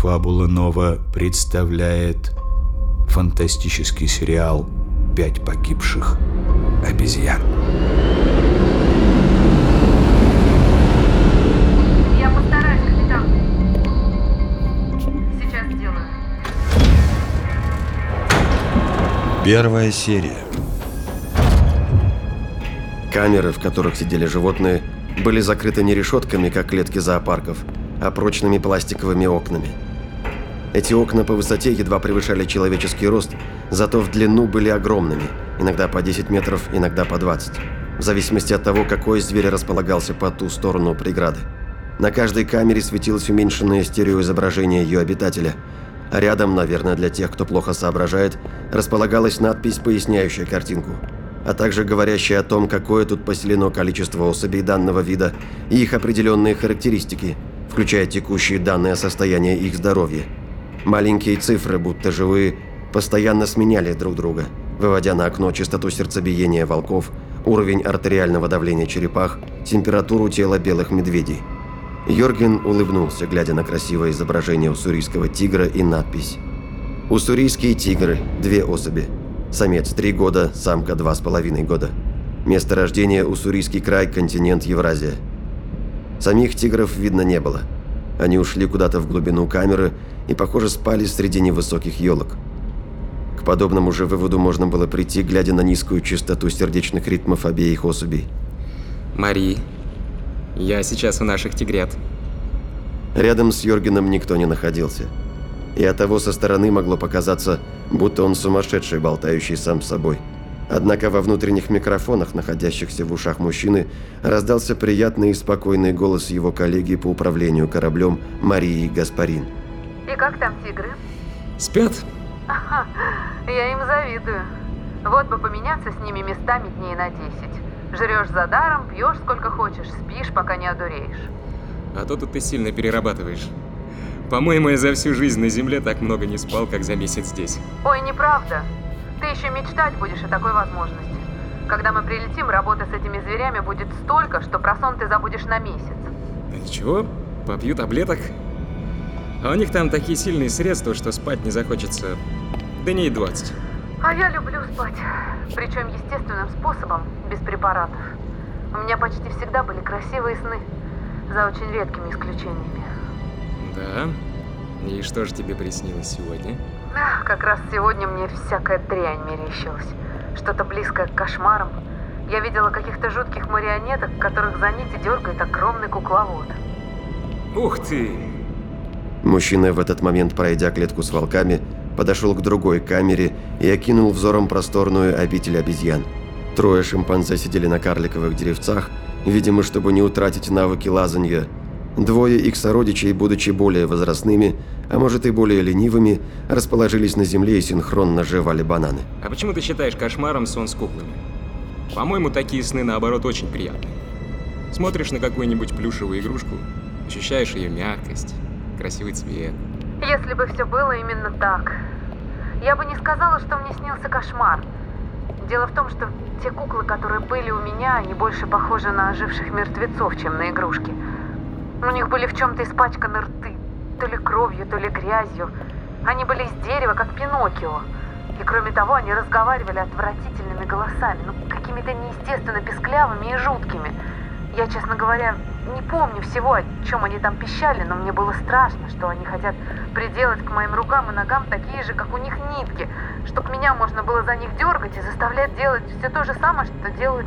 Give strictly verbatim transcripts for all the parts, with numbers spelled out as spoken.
Фабула Нова представляет фантастический сериал «Пять погибших обезьян». Я постараюсь, капитан. Сейчас сделаю. Первая серия. Камеры, в которых сидели животные, были закрыты не решетками, как клетки зоопарков, а прочными пластиковыми окнами. Эти окна по высоте едва превышали человеческий рост, зато в длину были огромными, иногда по десять метров, иногда по двадцать, в зависимости от того, какой зверь располагался по ту сторону преграды. На каждой камере светилось уменьшенное стереоизображение ее обитателя, а рядом, наверное, для тех, кто плохо соображает, располагалась надпись, поясняющая картинку, а также говорящая о том, какое тут поселено количество особей данного вида и их определенные характеристики, включая текущие данные о состоянии их здоровья. Маленькие цифры, будто живые, постоянно сменяли друг друга, выводя на окно частоту сердцебиения волков, уровень артериального давления черепах, температуру тела белых медведей. Йорген улыбнулся, глядя на красивое изображение уссурийского тигра и надпись. Уссурийские тигры – две особи. Самец – три года, самка – два с половиной года. Место рождения – Уссурийский край, континент Евразия. Самих тигров видно не было. Они ушли куда-то в глубину камеры и, похоже, спали среди невысоких елок. К подобному же выводу можно было прийти, глядя на низкую частоту сердечных ритмов обеих особей. Мари, я сейчас у наших тигрят. Рядом с Йоргеном никто не находился. И оттого со стороны могло показаться, будто он сумасшедший, болтающий сам с собой. Однако во внутренних микрофонах, находящихся в ушах мужчины, раздался приятный и спокойный голос его коллеги по управлению кораблем Марии Гаспарин. И как там тигры? Спят? Ага, я им завидую. Вот бы поменяться с ними местами дней на десять. Жрешь за даром, пьешь сколько хочешь, спишь, пока не одуреешь. А то тут ты сильно перерабатываешь. По-моему, я за всю жизнь на земле так много не спал, как за месяц здесь. Ой, неправда. Ты еще мечтать будешь о такой возможности. Когда мы прилетим, работы с этими зверями будет столько, что про сон ты забудешь на месяц. Да ничего, попью таблеток. А у них там такие сильные средства, что спать не захочется дней двадцать. А я люблю спать. Причем естественным способом, без препаратов. У меня почти всегда были красивые сны, за очень редкими исключениями. Да? И что же тебе приснилось сегодня? Ах, как раз сегодня мне всякая дрянь мерещилась. Что-то близкое к кошмарам. Я видела каких-то жутких марионеток, которых за нити дергает огромный кукловод. Ух ты! Мужчина в этот момент, пройдя клетку с волками, подошел к другой камере и окинул взором просторную обитель обезьян. Трое шимпанзе сидели на карликовых деревцах, видимо, чтобы не утратить навыки лазанья. Двое их сородичей, будучи более возрастными, а может и более ленивыми, расположились на земле и синхронно жевали бананы. А почему ты считаешь кошмаром сон с куклами? По-моему, такие сны, наоборот, очень приятные. Смотришь на какую-нибудь плюшевую игрушку, ощущаешь ее мягкость, красивый цвет. Если бы все было именно так. Я бы не сказала, что мне снился кошмар. Дело в том, что те куклы, которые были у меня, они больше похожи на оживших мертвецов, чем на игрушки. У них были в чем-то испачканы рты, то ли кровью, то ли грязью. Они были из дерева, как Пиноккио. И кроме того, они разговаривали отвратительными голосами, ну, какими-то неестественно песклявыми и жуткими. Я, честно говоря, не помню всего, о чем они там пищали, но мне было страшно, что они хотят приделать к моим рукам и ногам такие же, как у них, нитки, чтоб меня можно было за них дергать и заставлять делать все то же самое, что делают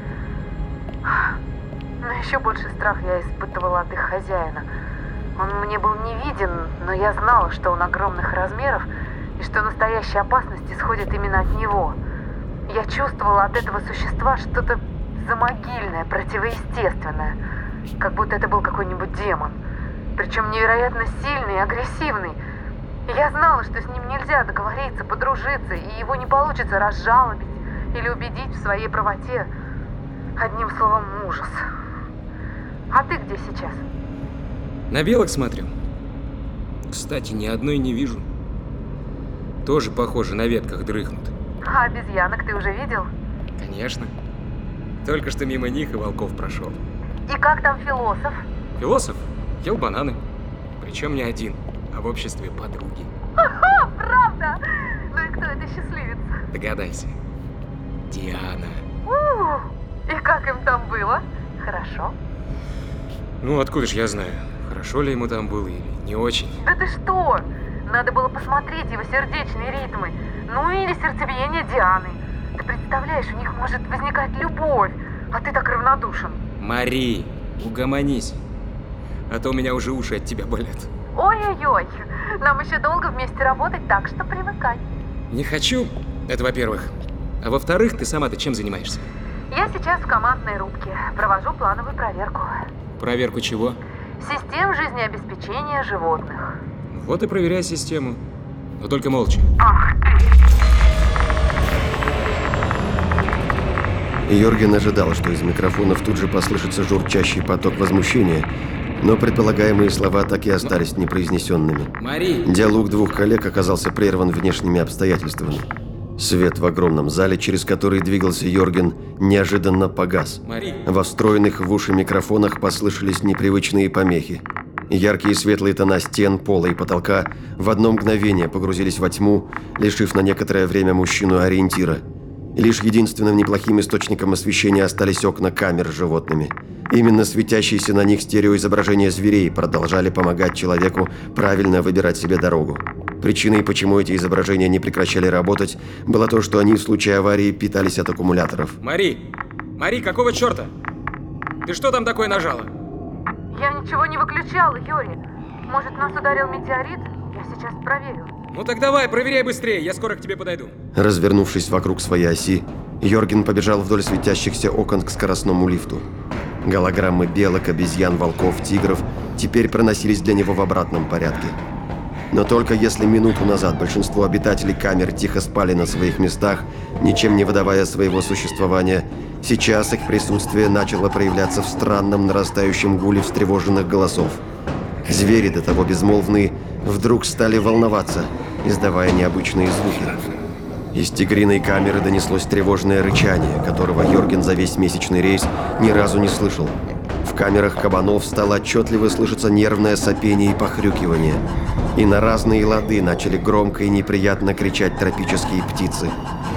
они. Но еще больше страх я испытывала от их хозяина. Он мне был не виден, но я знала, что он огромных размеров и что настоящая опасность исходит именно от него. Я чувствовала от этого существа что-то замогильное, противоестественное, как будто это был какой-нибудь демон, причем невероятно сильный и агрессивный. И я знала, что с ним нельзя договориться, подружиться, и его не получится разжалобить или убедить в своей правоте. Одним словом, ужас. А ты где сейчас? На белок смотрю. Кстати, ни одной не вижу. Тоже, похоже, на ветках дрыхнут. А обезьянок ты уже видел? Конечно. Только что мимо них и волков прошел. И как там философ? Философ ел бананы. Причем не один, а в обществе подруги. Ха, правда? Ну и кто эта счастливица? Догадайся. Диана. У, и как им там было? Хорошо? Ну, откуда ж я знаю, хорошо ли ему там было или не очень. Да ты что? Надо было посмотреть его сердечные ритмы. Ну или сердцебиение Дианы. Ты представляешь, у них может возникать любовь, а ты так равнодушен. Мари, угомонись. А то у меня уже уши от тебя болят. Ой-ой-ой, нам еще долго вместе работать, так что привыкай. Не хочу, это во-первых. А во-вторых, ты сама-то чем занимаешься? Я сейчас в командной рубке, провожу плановую проверку. Проверку чего? Систем жизнеобеспечения животных. Вот и проверяй систему. Но только молча. Йорген ожидал, что из микрофонов тут же послышится журчащий поток возмущения, но предполагаемые слова так и остались непроизнесенными. Мари! Диалог двух коллег оказался прерван внешними обстоятельствами. Свет в огромном зале, через который двигался Йорген, неожиданно погас. Мари! Во встроенных в уши микрофонах послышались непривычные помехи. Яркие светлые тона стен, пола и потолка в одно мгновение погрузились во тьму, лишив на некоторое время мужчину ориентира. Лишь единственным неплохим источником освещения остались окна камер с животными. Именно светящиеся на них стереоизображения зверей продолжали помогать человеку правильно выбирать себе дорогу. Причиной, почему эти изображения не прекращали работать, было то, что они в случае аварии питались от аккумуляторов. Мари! Мари, какого черта? Ты что там такое нажала? Я ничего не выключала, Юрий. Может, нас ударил метеорит? Я сейчас проверю. Ну так давай, проверяй быстрее, я скоро к тебе подойду. Развернувшись вокруг своей оси, Йорген побежал вдоль светящихся окон к скоростному лифту. Голограммы белок, обезьян, волков, тигров теперь проносились для него в обратном порядке. Но только если минуту назад большинство обитателей камер тихо спали на своих местах, ничем не выдавая своего существования, сейчас их присутствие начало проявляться в странном нарастающем гуле встревоженных голосов. Звери, до того безмолвные, вдруг стали волноваться, издавая необычные звуки. Из тигриной камеры донеслось тревожное рычание, которого Йорген за весь месячный рейс ни разу не слышал. В камерах кабанов стало отчетливо слышаться нервное сопение и похрюкивание. И на разные лады начали громко и неприятно кричать тропические птицы.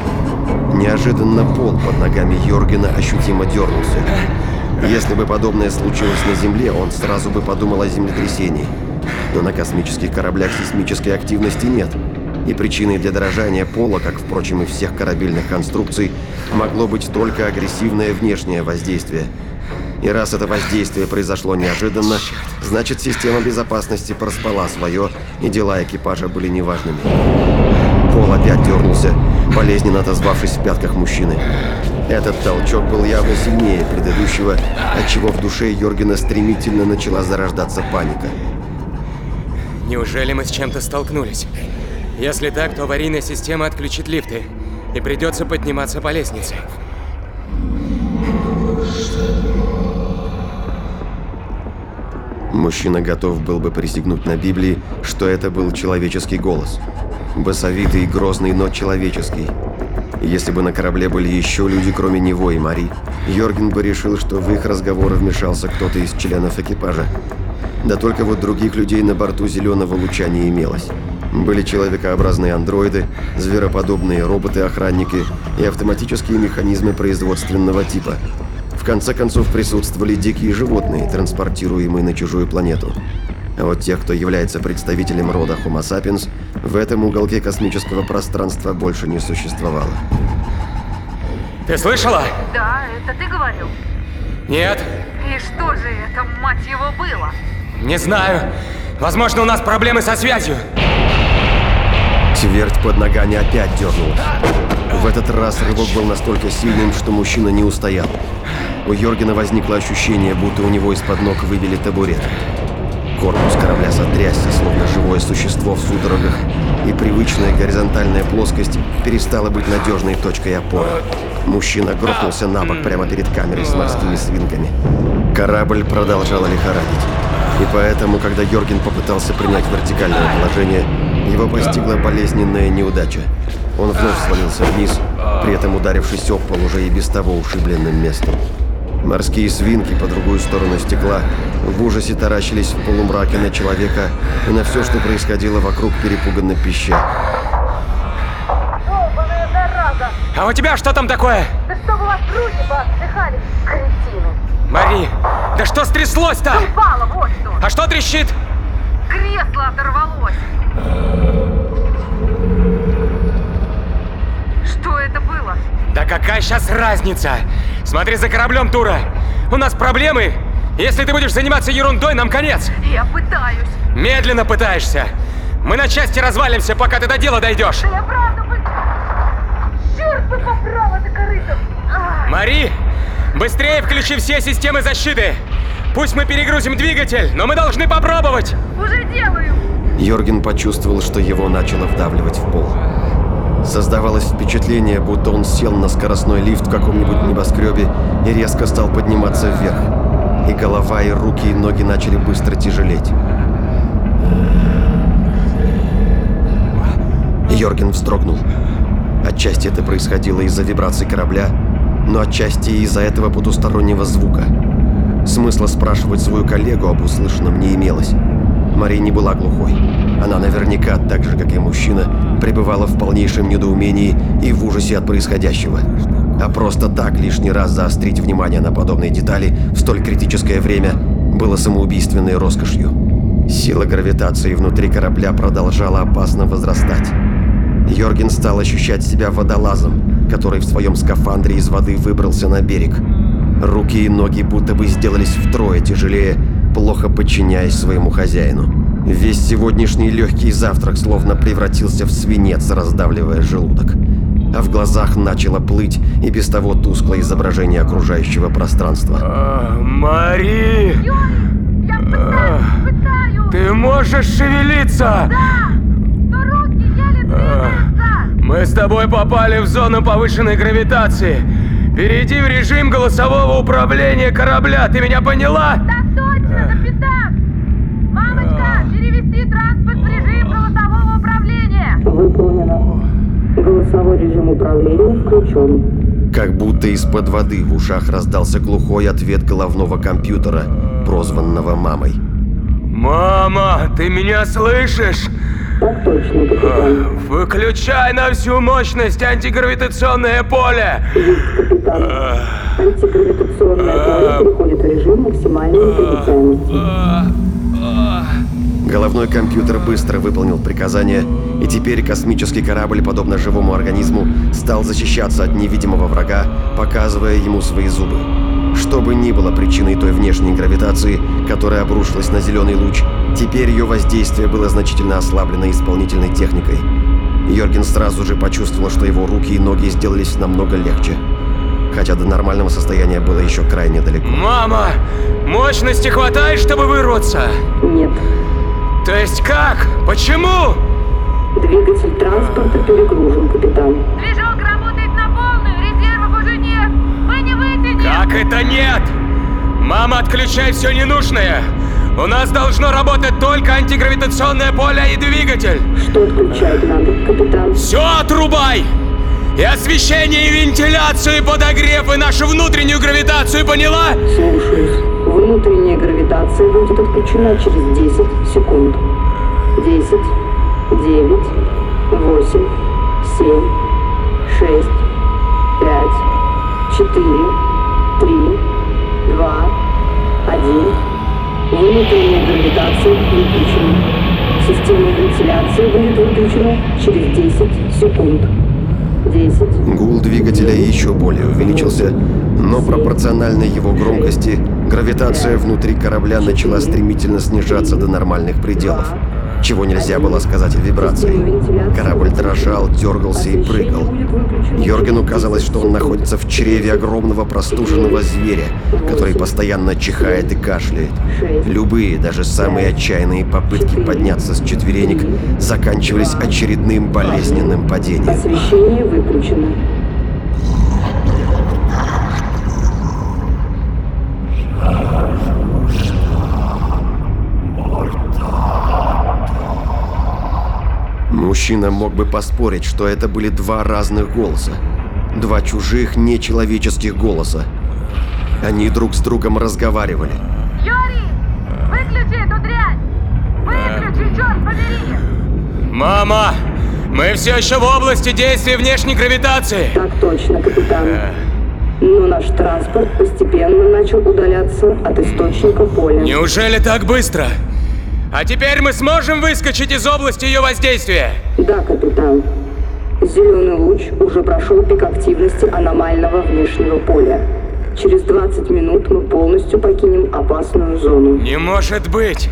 Неожиданно пол под ногами Йоргена ощутимо дернулся. Если бы подобное случилось на Земле, он сразу бы подумал о землетрясении. Но на космических кораблях сейсмической активности нет. И причиной для дрожания пола, как, впрочем, и всех корабельных конструкций, могло быть только агрессивное внешнее воздействие. И раз это воздействие произошло неожиданно, значит, система безопасности проспала свое, и дела экипажа были неважными. Пол опять дернулся, болезненно отозвавшись в пятках мужчины. Этот толчок был явно сильнее предыдущего, отчего в душе Йоргена стремительно начала зарождаться паника. Неужели мы с чем-то столкнулись? Если так, то аварийная система отключит лифты, и придется подниматься по лестнице. Мужчина готов был бы присягнуть на Библии, что это был человеческий голос. Басовитый и грозный, но человеческий. Если бы на корабле были еще люди, кроме него и Мари, Йорген бы решил, что в их разговор вмешался кто-то из членов экипажа. Да только вот других людей на борту зеленого луча не имелось. Были человекообразные андроиды, звероподобные роботы-охранники и автоматические механизмы производственного типа. В конце концов присутствовали дикие животные, транспортируемые на чужую планету. А вот тех, кто является представителем рода Homo sapiens, в этом уголке космического пространства больше не существовало. Ты слышала? Да, это ты говорил? Нет, И что же это, мать его, было? не знаю. Возможно, у нас проблемы со связью. Твердь под ногами опять дернулась. В этот раз рывок был настолько сильным, что мужчина не устоял. У Йоргена возникло ощущение, будто у него из-под ног выбили табурет. Корпус корабля сотрясся, словно живое существо в судорогах, и привычная горизонтальная плоскость перестала быть надежной точкой опоры. Мужчина грохнулся на бок прямо перед камерой с морскими свинками. Корабль продолжал лихорадить. И поэтому, когда Йорген попытался принять вертикальное положение, его постигла болезненная неудача. Он вновь свалился вниз, при этом ударившись об пол уже и без того ушибленным местом. Морские свинки по другую сторону стекла в ужасе таращились в полумраке на человека и на все, что происходило вокруг, перепуганно пища. Долбаная зараза! А у тебя что там такое? Да чтобы у вас руки поотдыхали, кретины! Мари, да что стряслось-то? Упало, вот что! А что трещит? Кресло оторвалось! Что это было? Да какая сейчас разница? Смотри за кораблем, Тура. У нас проблемы. Если ты будешь заниматься ерундой, нам конец. Я пытаюсь! Медленно пытаешься. Мы на части развалимся, пока ты до дела дойдешь. Да я правда пытаюсь! Черт бы побрал это корыто! Ах. Мари, быстрее включи все системы защиты. Пусть мы перегрузим двигатель, но мы должны попробовать. Уже делаю! Йорген почувствовал, что его начало вдавливать в пол. Создавалось впечатление, будто он сел на скоростной лифт в каком-нибудь небоскребе и резко стал подниматься вверх. И голова, и руки, и ноги начали быстро тяжелеть. Йорген вздрогнул. Отчасти это происходило из-за вибраций корабля, но отчасти и из-за этого потустороннего звука. Смысла спрашивать свою коллегу об услышанном не имелось. Мари не была глухой. Она наверняка, так же как и мужчина, пребывала в полнейшем недоумении и в ужасе от происходящего. А просто так лишний раз заострить внимание на подобные детали в столь критическое время было самоубийственной роскошью. Сила гравитации внутри корабля продолжала опасно возрастать. Йорген стал ощущать себя водолазом, который в своем скафандре из воды выбрался на берег. Руки и ноги будто бы сделались втрое тяжелее, плохо подчиняясь своему хозяину. Весь сегодняшний легкий завтрак словно превратился в свинец, раздавливая желудок. А в глазах начало плыть и без того тусклое изображение окружающего пространства. А, Мари! Юрий, я пытаюсь, пытаюсь! Ты можешь шевелиться! Да! Но руки еле двигаются! Мы с тобой попали в зону повышенной гравитации. Перейди в режим голосового управления корабля, ты меня поняла? Так точно, капитан! Мамочка, перевести транспорт в режим голосового управления! Выполнено. Голосовой режим управления включен. Как будто из-под воды в ушах раздался глухой ответ головного компьютера, прозванного мамой. Мама, ты меня слышишь? Так точно, капитан. Выключай на всю мощность антигравитационное поле! Есть, капитан. Антигравитационное поле переходит в режим максимальной интенсивности. Головной компьютер быстро выполнил приказание, и теперь космический корабль, подобно живому организму, стал защищаться от невидимого врага, показывая ему свои зубы. Что бы ни было причиной той внешней гравитации, которая обрушилась на зеленый луч, теперь ее воздействие было значительно ослаблено исполнительной техникой. Йорген сразу же почувствовал, что его руки и ноги сделались намного легче. Хотя до нормального состояния было еще крайне далеко. Мама, мощности хватает, чтобы вырваться? Нет. То есть как? Почему? Двигатель транспорта перегружен, капитан. Движок работает на полную, резервов уже нет! Мы не вытянем! Как это нет? Мама, отключай все ненужное! У нас должно работать только антигравитационное поле и двигатель! Что отключать надо, капитан? Все отрубай! И освещение, и вентиляцию, и подогрев, и нашу внутреннюю гравитацию, поняла? Слушаюсь. Внутренняя гравитация будет отключена через десять секунд. десять, девять, восемь, семь, шесть, пять, четыре, три, два, один. Внутренняя гравитация выключена. Система вентиляции будет выключена через десять секунд. десять. Гул двигателя еще более увеличился, но пропорционально его громкости гравитация внутри корабля начала стремительно снижаться до нормальных пределов, чего нельзя было сказать о вибрации. Корабль дрожал, дергался и прыгал. Йоргену казалось, что он находится в чреве огромного простуженного зверя, который постоянно чихает и кашляет. Любые, даже самые отчаянные попытки подняться с четверенек заканчивались очередным болезненным падением. Освещение выключено. Мужчина мог бы поспорить, что это были два разных голоса. Два чужих, нечеловеческих голоса. Они друг с другом разговаривали. Юрий! Выключи эту дрянь! Выключи, черт побери! Мама! Мы все еще в области действия внешней гравитации! Так точно, капитан. Но наш транспорт постепенно начал удаляться от источника поля. Неужели так быстро? А теперь мы сможем выскочить из области ее воздействия? Да, капитан. Зеленый луч уже прошел пик активности аномального внешнего поля. Через двадцать минут мы полностью покинем опасную зону. Не может быть!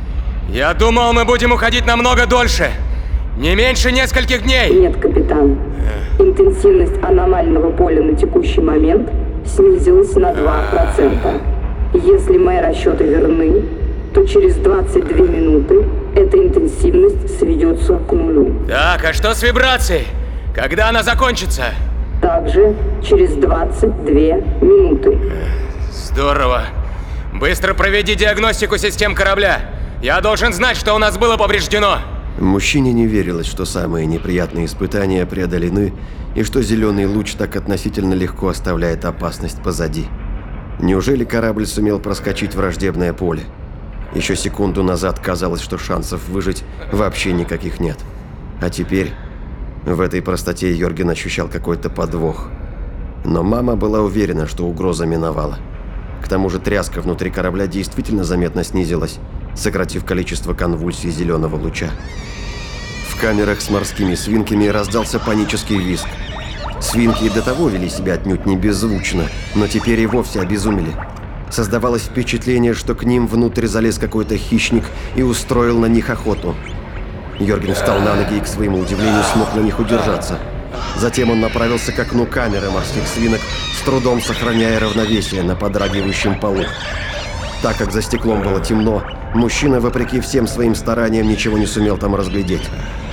Я думал, мы будем уходить намного дольше. Не меньше нескольких дней. Нет, капитан. Интенсивность аномального поля на текущий момент снизилась на два процента. Если мои расчеты верны, то через двадцать две минуты эта интенсивность сведется к нулю. Так, а что с вибрацией? Когда она закончится? Также через двадцать две минуты. Здорово. Быстро проведи диагностику систем корабля. Я должен знать, что у нас было повреждено. Мужчине не верилось, что самые неприятные испытания преодолены, и что зеленый луч так относительно легко оставляет опасность позади. Неужели корабль сумел проскочить враждебное поле? Еще секунду назад казалось, что шансов выжить вообще никаких нет. А теперь в этой простоте Йорген ощущал какой-то подвох. Но мама была уверена, что угроза миновала. К тому же тряска внутри корабля действительно заметно снизилась, сократив количество конвульсий зеленого луча. В камерах с морскими свинками раздался панический визг. Свинки и до того вели себя отнюдь не беззвучно, но теперь и вовсе обезумели. Создавалось впечатление, что к ним внутрь залез какой-то хищник и устроил на них охоту. Йорген встал на ноги и, к своему удивлению, смог на них удержаться. Затем он направился к окну камеры морских свинок, с трудом сохраняя равновесие на подрагивающем полу. Так как за стеклом было темно, мужчина, вопреки всем своим стараниям, ничего не сумел там разглядеть.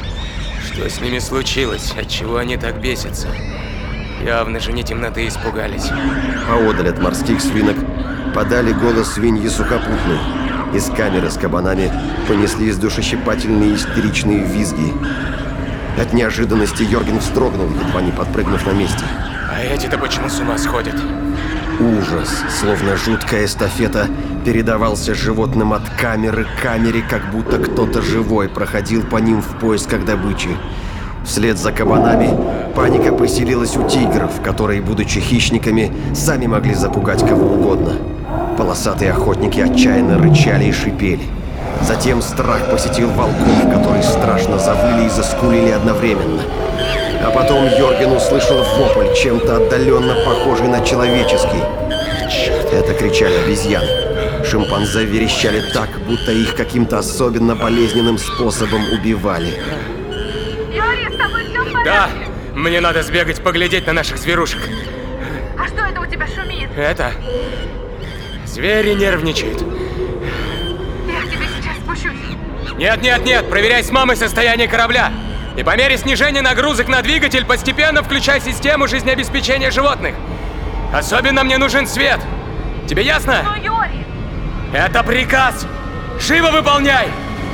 Что с ними случилось? Отчего они так бесятся? Явно же не темноты испугались. Поодаль от морских свинок подали голос свиньи сухопутной. Из камеры с кабанами понеслись душещипательные истеричные визги. От неожиданности Йорген вздрогнул, едва не подпрыгнув на месте. А эти-то почему с ума сходят? Ужас, словно жуткая эстафета, передавался животным от камеры к камере, как будто кто-то живой проходил по ним в поисках добычи. Вслед за кабанами паника поселилась у тигров, которые, будучи хищниками, сами могли запугать кого угодно. Полосатые охотники отчаянно рычали и шипели. Затем страх посетил волков, которые страшно завыли и заскулили одновременно. А потом Йорген услышал вопль, чем-то отдаленно похожий на человеческий. Это кричали обезьяны. Шимпанзе верещали так, будто их каким-то особенно болезненным способом убивали. Юрий, с тобой все в порядке? Да, мне надо сбегать поглядеть на наших зверушек. А что это у тебя шумит? Это... Звери нервничают. Я к тебе сейчас спущусь. Нет, нет, нет, проверяй с мамой состояние корабля. И по мере снижения нагрузок на двигатель постепенно включай систему жизнеобеспечения животных. Особенно мне нужен свет. Тебе ясно? Ну, Юрий! Это приказ. Живо выполняй!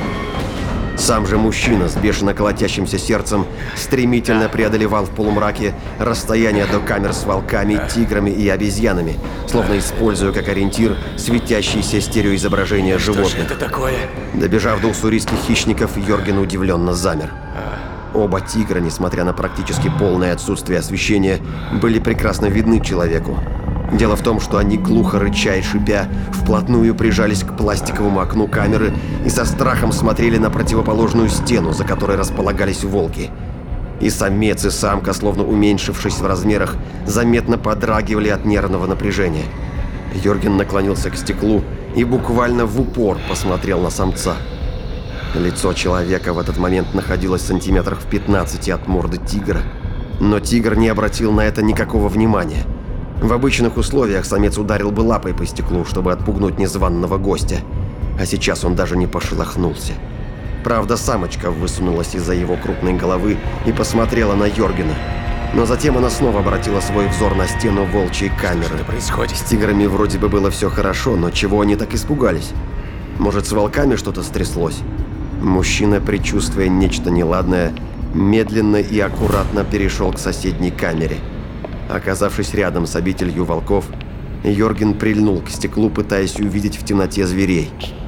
Сам же мужчина с бешено колотящимся сердцем стремительно преодолевал в полумраке расстояние до камер с волками, тиграми и обезьянами, словно используя как ориентир светящиеся стереоизображения животных. Что же это такое? Добежав до уссурийских хищников, Йорген удивленно замер. Оба тигра, несмотря на практически полное отсутствие освещения, были прекрасно видны человеку. Дело в том, что они, глухо рыча и шипя, вплотную прижались к пластиковому окну камеры и со страхом смотрели на противоположную стену, за которой располагались волки. И самец, и самка, словно уменьшившись в размерах, заметно подрагивали от нервного напряжения. Йорген наклонился к стеклу и буквально в упор посмотрел на самца. Лицо человека в этот момент находилось в сантиметрах в пятнадцати от морды тигра, но тигр не обратил на это никакого внимания. В обычных условиях самец ударил бы лапой по стеклу, чтобы отпугнуть незваного гостя, а сейчас он даже не пошелохнулся. Правда, самочка высунулась из-за его крупной головы и посмотрела на Йоргена, но затем она снова обратила свой взор на стену волчьей камеры. Что происходит? С тиграми вроде бы было все хорошо, но чего они так испугались? Может, с волками что-то стряслось? Мужчина, предчувствуя нечто неладное, медленно и аккуратно перешел к соседней камере. Оказавшись рядом с обителью волков, Йорген прильнул к стеклу, пытаясь увидеть в темноте зверей.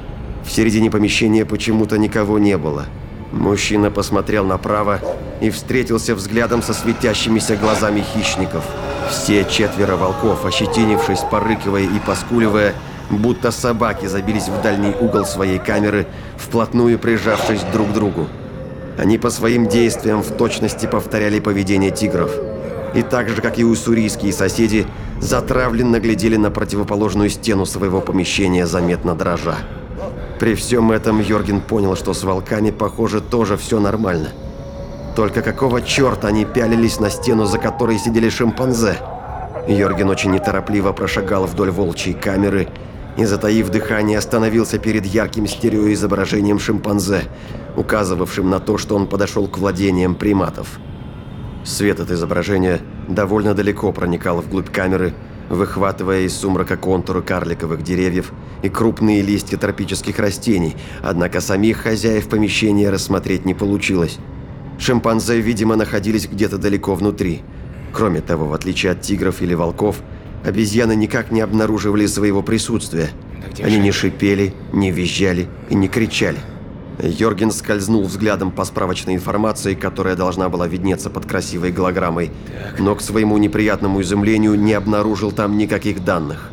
В середине помещения почему-то никого не было. Мужчина посмотрел направо и встретился взглядом со светящимися глазами хищников. Все четверо волков, ощетинившись, порыкивая и поскуливая, будто собаки, забились в дальний угол своей камеры, вплотную прижавшись друг к другу. Они по своим действиям в точности повторяли поведение тигров. И так же, как и уссурийские соседи, затравленно глядели на противоположную стену своего помещения, заметно дрожа. При всем этом Йорген понял, что с волками, похоже, тоже все нормально. Только какого черта они пялились на стену, за которой сидели шимпанзе? Йорген очень неторопливо прошагал вдоль волчьей камеры и, затаив дыхание, остановился перед ярким стереоизображением шимпанзе, указывавшим на то, что он подошел к владениям приматов. Свет от изображения довольно далеко проникал вглубь камеры, выхватывая из сумрака контуры карликовых деревьев и крупные листья тропических растений, однако самих хозяев помещения рассмотреть не получилось. Шимпанзе, видимо, находились где-то далеко внутри. Кроме того, в отличие от тигров или волков, обезьяны никак не обнаруживали своего присутствия. Они не шипели, не визжали и не кричали. Йорген скользнул взглядом по справочной информации, которая должна была виднеться под красивой голограммой, но к своему неприятному изумлению не обнаружил там никаких данных.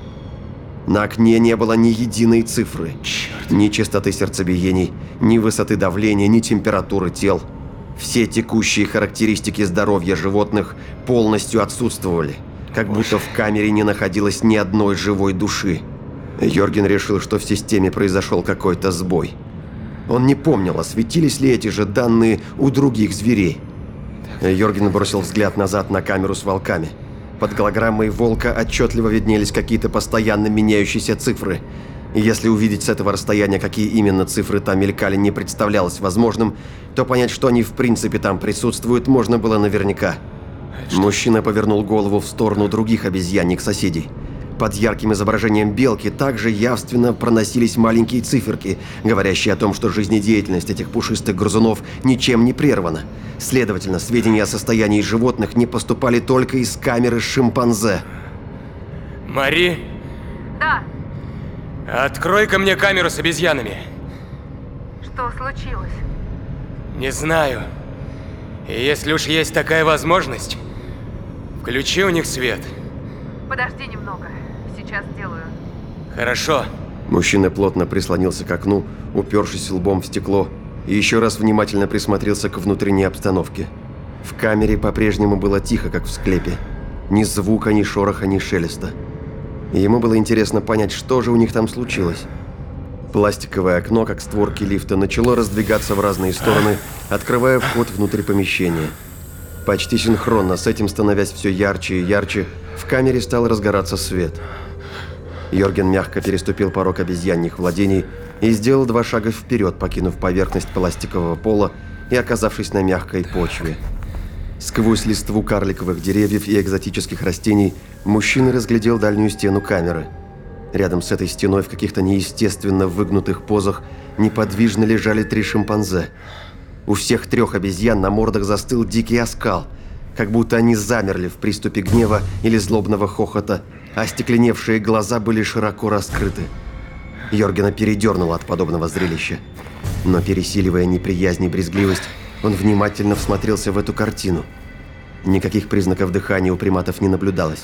На окне не было ни единой цифры, ни частоты сердцебиений, ни высоты давления, ни температуры тел. Все текущие характеристики здоровья животных полностью отсутствовали, как будто в камере не находилось ни одной живой души. Йорген решил, что в системе произошел какой-то сбой. Он не помнил, осветились ли эти же данные у других зверей. Йорген бросил взгляд назад на камеру с волками. Под голограммой волка отчетливо виднелись какие-то постоянно меняющиеся цифры. И если увидеть с этого расстояния, какие именно цифры там мелькали, не представлялось возможным, то понять, что они в принципе там присутствуют, можно было наверняка. Мужчина повернул голову в сторону других обезьяньих соседей. Под ярким изображением белки также явственно проносились маленькие циферки, говорящие о том, что жизнедеятельность этих пушистых грызунов ничем не прервана. Следовательно, сведения о состоянии животных не поступали только из камеры шимпанзе. Мари? Да, Открой-ка мне камеру с обезьянами. что случилось? Не знаю. И если уж есть такая возможность, включи у них свет. Подожди немного, сейчас сделаю. Хорошо. Мужчина плотно прислонился к окну, упершись лбом в стекло, и еще раз внимательно присмотрелся к внутренней обстановке. В камере по-прежнему было тихо, как в склепе. Ни звука, ни шороха, ни шелеста. И ему было интересно понять, что же у них там случилось. Пластиковое окно, как створки лифта, начало раздвигаться в разные стороны, открывая вход внутрь помещения. Почти синхронно с этим, становясь все ярче и ярче, в камере стал разгораться свет. Йорген мягко переступил порог обезьяньих владений и сделал два шага вперед, покинув поверхность пластикового пола и оказавшись на мягкой почве. Сквозь листву карликовых деревьев и экзотических растений мужчина разглядел дальнюю стену камеры. Рядом с этой стеной в каких-то неестественно выгнутых позах неподвижно лежали три шимпанзе. У всех трех обезьян на мордах застыл дикий оскал, как будто они замерли в приступе гнева или злобного хохота, а остекленевшие глаза были широко раскрыты. Йоргена передернуло от подобного зрелища. Но, пересиливая неприязнь и брезгливость, он внимательно всмотрелся в эту картину. Никаких признаков дыхания у приматов не наблюдалось.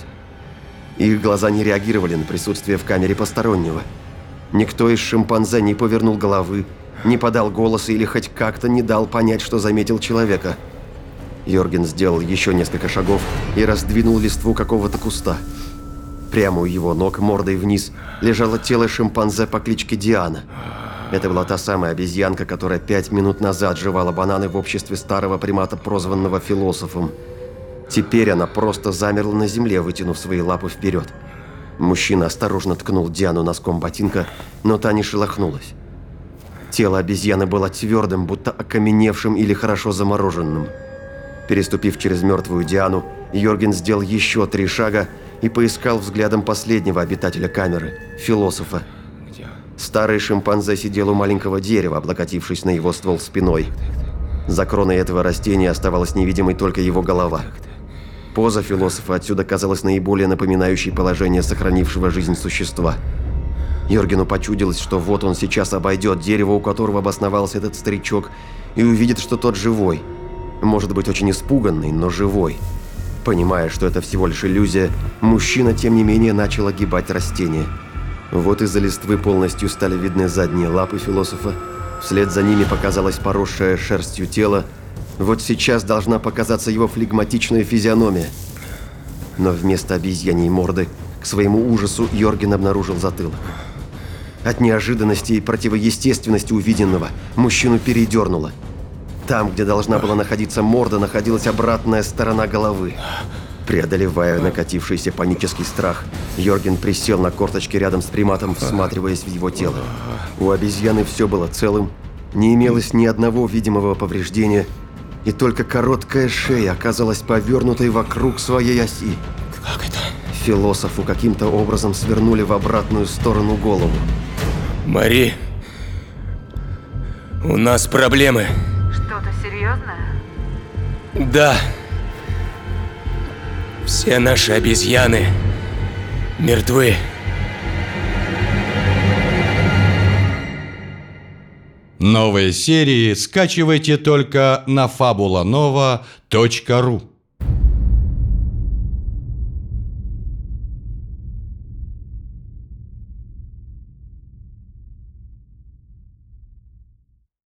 Их глаза не реагировали на присутствие в камере постороннего. Никто из шимпанзе не повернул головы, не подал голоса или хоть как-то не дал понять, что заметил человека. Йорген сделал еще несколько шагов и раздвинул листву какого-то куста. Прямо у его ног, мордой вниз, лежало тело шимпанзе по кличке Диана. Это была та самая обезьянка, которая пять минут назад жевала бананы в обществе старого примата, прозванного философом. Теперь она просто замерла на земле, вытянув свои лапы вперед. Мужчина осторожно ткнул Диану носком ботинка, но та не шелохнулась. Тело обезьяны было твердым, будто окаменевшим или хорошо замороженным. Переступив через мертвую Диану, Йорген сделал еще три шага и поискал взглядом последнего обитателя камеры – философа. Старый шимпанзе сидел у маленького дерева, облокотившись на его ствол спиной. За кроной этого растения оставалась невидимой только его голова. Поза философа отсюда казалась наиболее напоминающей положение сохранившего жизнь существа. Йоргену почудилось, что вот он сейчас обойдет дерево, у которого обосновался этот старичок, и увидит, что тот живой. Может быть, очень испуганный, но живой. Понимая, что это всего лишь иллюзия, мужчина, тем не менее, начал огибать растения. Вот из-за листвы полностью стали видны задние лапы философа. Вслед за ними показалось поросшее шерстью тело. Вот сейчас должна показаться его флегматичная физиономия. Но вместо обезьяньей морды, к своему ужасу, Йорген обнаружил затылок. От неожиданности и противоестественности увиденного мужчину передернуло. Там, где должна была находиться морда, находилась обратная сторона головы. Преодолевая накатившийся панический страх, Йорген присел на корточки рядом с приматом, всматриваясь в его тело. У обезьяны все было целым, не имелось ни одного видимого повреждения, и только короткая шея оказалась повернутой вокруг своей оси. Как это? Философу каким-то образом свернули в обратную сторону голову. Мари, у нас проблемы. Что-то серьезное? Да. Все наши обезьяны мертвы. Новые серии скачивайте только на фабула нова точка ру.